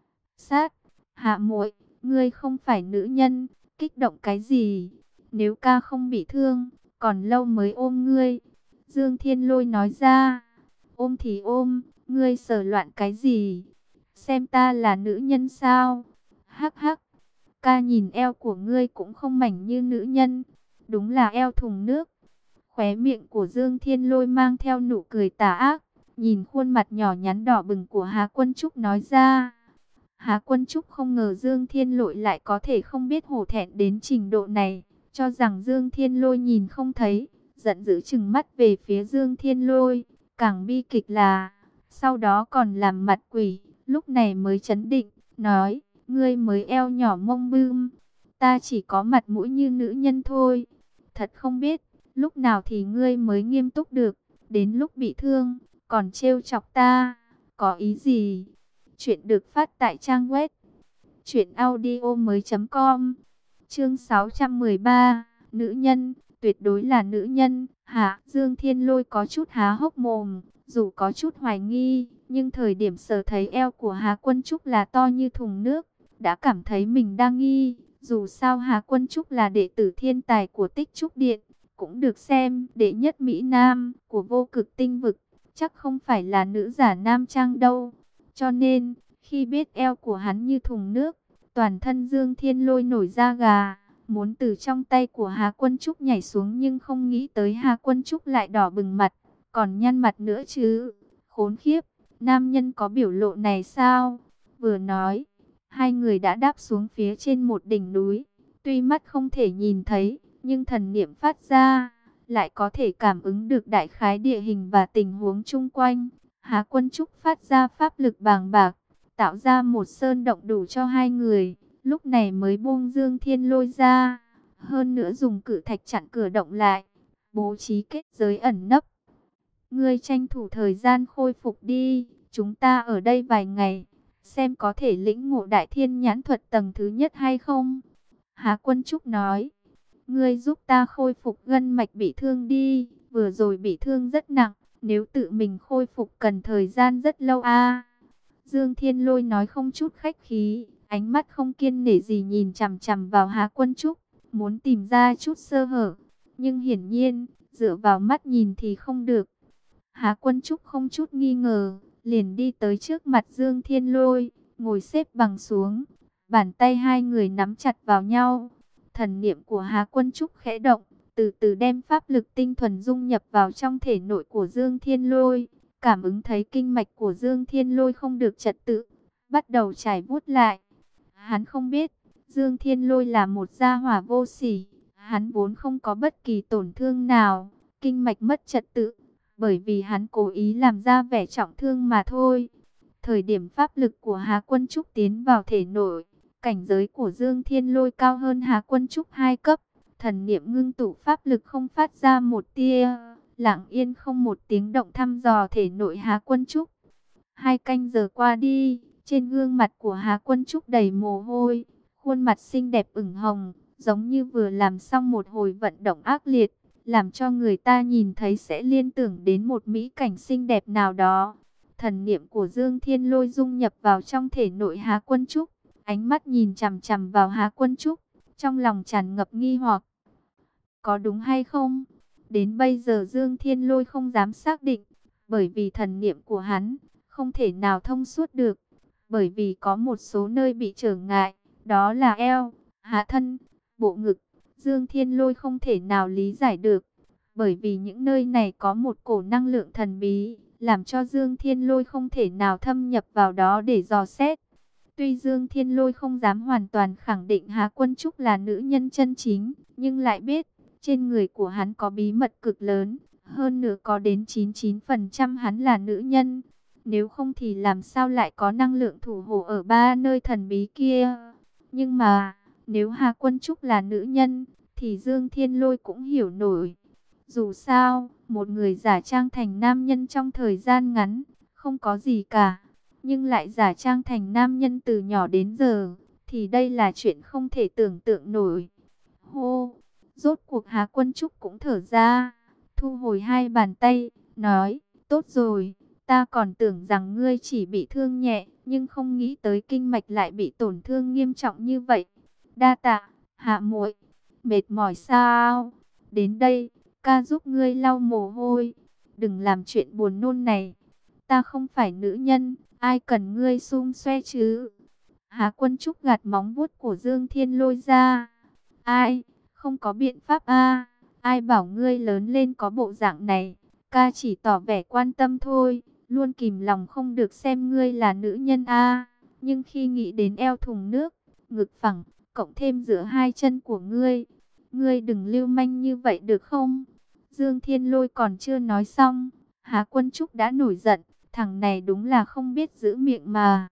Sát, Hạ muội, ngươi không phải nữ nhân, kích động cái gì? Nếu ca không bị thương, còn lâu mới ôm ngươi. Dương Thiên Lôi nói ra, ôm thì ôm, ngươi sờ loạn cái gì? Xem ta là nữ nhân sao? Hắc hắc, ca nhìn eo của ngươi cũng không mảnh như nữ nhân, đúng là eo thùng nước. Khóe miệng của Dương Thiên Lôi mang theo nụ cười tà ác, nhìn khuôn mặt nhỏ nhắn đỏ bừng của Hà Quân Trúc nói ra. Hà Quân Trúc không ngờ Dương Thiên Lôi lại có thể không biết hổ thẹn đến trình độ này, cho rằng Dương Thiên Lôi nhìn không thấy, giận dữ trừng mắt về phía Dương Thiên Lôi. Càng bi kịch là, sau đó còn làm mặt quỷ, lúc này mới chấn định, nói, ngươi mới eo nhỏ mông bươm, ta chỉ có mặt mũi như nữ nhân thôi. Thật không biết, lúc nào thì ngươi mới nghiêm túc được, đến lúc bị thương, còn trêu chọc ta, có ý gì? Chuyện được phát tại trang web truyện audio mới chấm com. Chương sáu trăm mười ba, nữ nhân, tuyệt đối là nữ nhân. Hả? Dương Thiên Lôi có chút há hốc mồm, dù có chút hoài nghi, nhưng thời điểm sờ thấy eo của Hà Quân Trúc là to như thùng nước, đã cảm thấy mình đang nghi. Dù sao Hà Quân Trúc là đệ tử thiên tài của Tích Trúc Điện, cũng được xem đệ nhất Mỹ Nam của vô cực tinh vực, chắc không phải là nữ giả nam trang đâu. Cho nên, khi biết eo của hắn như thùng nước, toàn thân Dương Thiên Lôi nổi da gà, muốn từ trong tay của Hà Quân Trúc nhảy xuống, nhưng không nghĩ tới Hà Quân Trúc lại đỏ bừng mặt, còn nhăn mặt nữa chứ. Khốn khiếp, nam nhân có biểu lộ này sao? Vừa nói, hai người đã đáp xuống phía trên một đỉnh núi. Tuy mắt không thể nhìn thấy, nhưng thần niệm phát ra, lại có thể cảm ứng được đại khái địa hình và tình huống chung quanh. Hà Quân Trúc phát ra pháp lực bàng bạc, tạo ra một sơn động đủ cho hai người, lúc này mới buông Dương Thiên Lôi ra. Hơn nữa dùng cự thạch chặn cửa động lại, bố trí kết giới ẩn nấp. Ngươi tranh thủ thời gian khôi phục đi, chúng ta ở đây vài ngày, xem có thể lĩnh ngộ đại thiên nhãn thuật tầng thứ nhất hay không. Hà Quân Trúc nói, ngươi giúp ta khôi phục gân mạch bị thương đi, vừa rồi bị thương rất nặng, nếu tự mình khôi phục cần thời gian rất lâu a. Dương Thiên Lôi nói không chút khách khí, ánh mắt không kiêng nể gì nhìn chằm chằm vào Hà Quân Trúc, muốn tìm ra chút sơ hở, nhưng hiển nhiên, dựa vào mắt nhìn thì không được. Hà Quân Trúc không chút nghi ngờ, liền đi tới trước mặt Dương Thiên Lôi, ngồi xếp bằng xuống, bàn tay hai người nắm chặt vào nhau. Thần niệm của Hà Quân Trúc khẽ động, từ từ đem pháp lực tinh thuần dung nhập vào trong thể nội của Dương Thiên Lôi. cảm ứng thấy kinh mạch của Dương Thiên Lôi không được trật tự, bắt đầu chảy vuốt lại. Hắn không biết, Dương Thiên Lôi là một gia hỏa vô sỉ, hắn vốn không có bất kỳ tổn thương nào, kinh mạch mất trật tự, bởi vì hắn cố ý làm ra vẻ trọng thương mà thôi. Thời điểm pháp lực của Hà Quân Trúc tiến vào thể nội, cảnh giới của Dương Thiên Lôi cao hơn Hà Quân Trúc hai cấp, thần niệm ngưng tụ pháp lực không phát ra một tia, lặng yên không một tiếng động thăm dò thể nội Hà Quân Trúc. Hai canh giờ qua đi, trên gương mặt của Hà Quân Trúc đầy mồ hôi, khuôn mặt xinh đẹp ửng hồng, giống như vừa làm xong một hồi vận động ác liệt, làm cho người ta nhìn thấy sẽ liên tưởng đến một mỹ cảnh xinh đẹp nào đó. Thần niệm của Dương Thiên Lôi dung nhập vào trong thể nội Hà Quân Trúc, ánh mắt nhìn chằm chằm vào Hà Quân Trúc, trong lòng tràn ngập nghi hoặc. Có đúng hay không? Đến bây giờ Dương Thiên Lôi không dám xác định, bởi vì thần niệm của hắn không thể nào thông suốt được, bởi vì có một số nơi bị trở ngại, đó là eo, hạ thân, bộ ngực. Dương Thiên Lôi không thể nào lý giải được, bởi vì những nơi này có một cổ năng lượng thần bí, làm cho Dương Thiên Lôi không thể nào thâm nhập vào đó để dò xét. Tuy Dương Thiên Lôi không dám hoàn toàn khẳng định Hà Quân Trúc là nữ nhân chân chính, nhưng lại biết, trên người của hắn có bí mật cực lớn, hơn nữa có đến chín mươi chín phần trăm hắn là nữ nhân. Nếu không thì làm sao lại có năng lượng thủ hộ ở ba nơi thần bí kia. Nhưng mà, nếu Hà Quân Trúc là nữ nhân, thì Dương Thiên Lôi cũng hiểu nổi. Dù sao, một người giả trang thành nam nhân trong thời gian ngắn, không có gì cả. Nhưng lại giả trang thành nam nhân từ nhỏ đến giờ, thì đây là chuyện không thể tưởng tượng nổi. Hô, rốt cuộc Hà Quân Trúc cũng thở ra, thu hồi hai bàn tay, nói, tốt rồi, ta còn tưởng rằng ngươi chỉ bị thương nhẹ, nhưng không nghĩ tới kinh mạch lại bị tổn thương nghiêm trọng như vậy. Đa tạ, Hạ muội. Mệt mỏi sao? Đến đây, ca giúp ngươi lau mồ hôi. Đừng làm chuyện buồn nôn này. Ta không phải nữ nhân, ai cần ngươi xung xoe chứ? Hà Quân Trúc gạt móng vuốt của Dương Thiên Lôi ra. Ai? Không có biện pháp a. Ai bảo ngươi lớn lên có bộ dạng này? Ca chỉ tỏ vẻ quan tâm thôi, luôn kìm lòng không được xem ngươi là nữ nhân a. Nhưng khi nghĩ đến eo thùng nước, ngực phẳng, cộng thêm giữa hai chân của ngươi, ngươi đừng lưu manh như vậy được không? Dương Thiên Lôi còn chưa nói xong, Hà Quân Trúc đã nổi giận, thằng này đúng là không biết giữ miệng mà.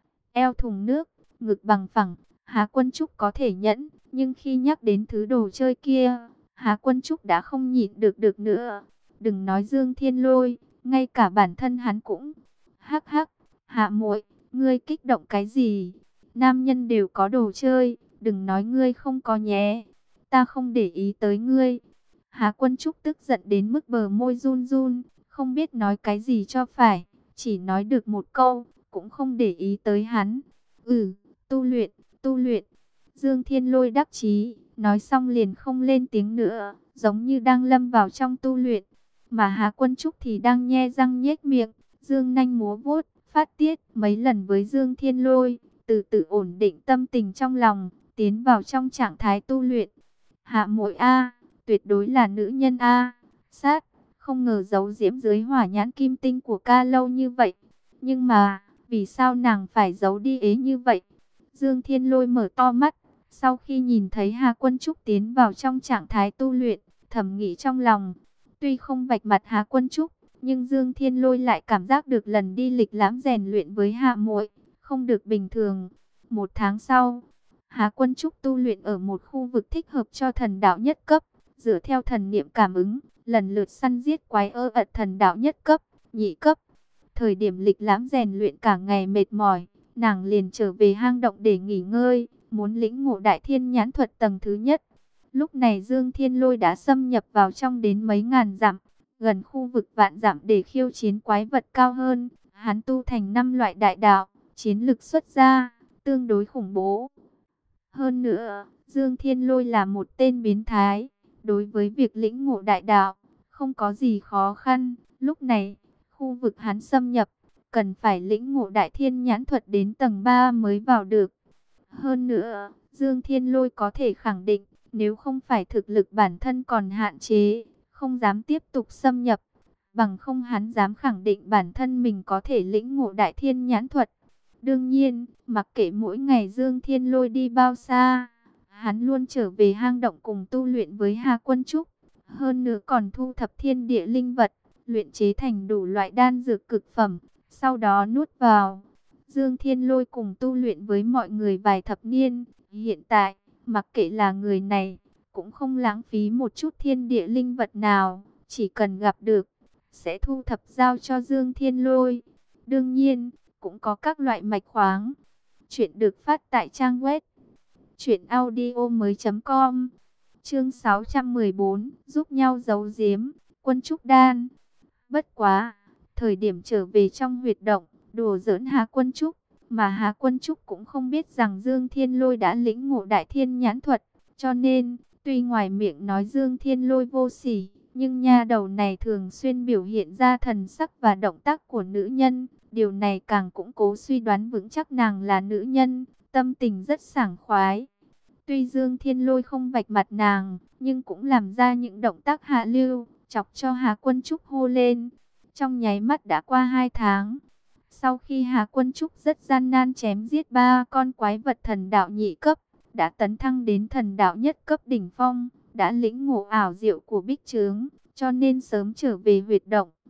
Eo thùng nước, ngực bằng phẳng, Hà Quân Trúc có thể nhẫn, nhưng khi nhắc đến thứ đồ chơi kia, Hà Quân Trúc đã không nhịn được được nữa. Đừng nói Dương Thiên Lôi, ngay cả bản thân hắn cũng. Hắc hắc, Hạ muội, ngươi kích động cái gì? Nam nhân đều có đồ chơi, đừng nói ngươi không có nhé. Ta không để ý tới ngươi. Hà Quân Trúc tức giận đến mức bờ môi run run, không biết nói cái gì cho phải, chỉ nói được một câu, cũng không để ý tới hắn. Ừ, tu luyện, tu luyện. Dương Thiên Lôi đắc chí, nói xong liền không lên tiếng nữa, giống như đang lâm vào trong tu luyện. Mà Hà Quân Trúc thì đang nhe răng nhếch miệng, dương nanh múa vuốt, phát tiết mấy lần với Dương Thiên Lôi, từ từ ổn định tâm tình trong lòng, tiến vào trong trạng thái tu luyện. Hạ muội a, tuyệt đối là nữ nhân a. Sát, không ngờ giấu giếm dưới hỏa nhãn kim tinh của ca lâu như vậy. Nhưng mà, vì sao nàng phải giấu đi ế như vậy? Dương Thiên Lôi mở to mắt, sau khi nhìn thấy Hà Quân Trúc tiến vào trong trạng thái tu luyện, thầm nghĩ trong lòng. Tuy không vạch mặt Hà Quân Trúc, nhưng Dương Thiên Lôi lại cảm giác được lần đi lịch lãm rèn luyện với Hạ muội không được bình thường. Một tháng sau, Hà Quân Trúc tu luyện ở một khu vực thích hợp cho thần đạo nhất cấp, dựa theo thần niệm cảm ứng, lần lượt săn giết quái ơ ật thần đạo nhất cấp, nhị cấp. Thời điểm lịch lãm rèn luyện cả ngày mệt mỏi, nàng liền trở về hang động để nghỉ ngơi, muốn lĩnh ngộ đại thiên nhãn thuật tầng thứ nhất. Lúc này Dương Thiên Lôi đã xâm nhập vào trong đến mấy ngàn dặm, gần khu vực vạn dặm để khiêu chiến quái vật cao hơn. Hắn tu thành năm loại đại đạo, chiến lực xuất ra, tương đối khủng bố. Hơn nữa, Dương Thiên Lôi là một tên biến thái, đối với việc lĩnh ngộ đại đạo, không có gì khó khăn. Lúc này, khu vực hắn xâm nhập, cần phải lĩnh ngộ đại thiên nhãn thuật đến tầng ba mới vào được. Hơn nữa, Dương Thiên Lôi có thể khẳng định, nếu không phải thực lực bản thân còn hạn chế, không dám tiếp tục xâm nhập. bằng không hắn dám khẳng định bản thân mình có thể lĩnh ngộ đại thiên nhãn thuật. Đương nhiên, mặc kệ mỗi ngày Dương Thiên Lôi đi bao xa, hắn luôn trở về hang động cùng tu luyện với Hà Quân Trúc. Hơn nữa còn thu thập thiên địa linh vật, luyện chế thành đủ loại đan dược cực phẩm, sau đó nuốt vào. Dương Thiên Lôi cùng tu luyện với mọi người vài thập niên, hiện tại, mặc kệ là người này, cũng không lãng phí một chút thiên địa linh vật nào, chỉ cần gặp được, sẽ thu thập giao cho Dương Thiên Lôi. Đương nhiên, cũng có các loại mạch khoáng. Chuyện được phát tại trang web truyện audio mới chấm com. Chương sáu trăm mười bốn, giúp nhau giấu giếm, Quân Trúc đan. Bất quá, thời điểm trở về trong huyệt động, đùa giỡn Hà Quân Trúc, mà Hà Quân Trúc cũng không biết rằng Dương Thiên Lôi đã lĩnh ngộ đại thiên nhãn thuật, cho nên, tuy ngoài miệng nói Dương Thiên Lôi vô sỉ, nhưng nha đầu này thường xuyên biểu hiện ra thần sắc và động tác của nữ nhân, điều này càng củng cố suy đoán vững chắc nàng là nữ nhân, tâm tình rất sảng khoái. Tuy Dương Thiên Lôi không vạch mặt nàng, nhưng cũng làm ra những động tác hạ lưu, chọc cho Hà Quân Trúc hô lên. Trong nháy mắt đã qua hai tháng. Sau khi Hà Quân Trúc rất gian nan chém giết ba con quái vật thần đạo nhị cấp, đã tấn thăng đến thần đạo nhất cấp đỉnh phong, đã lĩnh ngộ ảo diệu của bích trướng, cho nên sớm trở về huyệt động.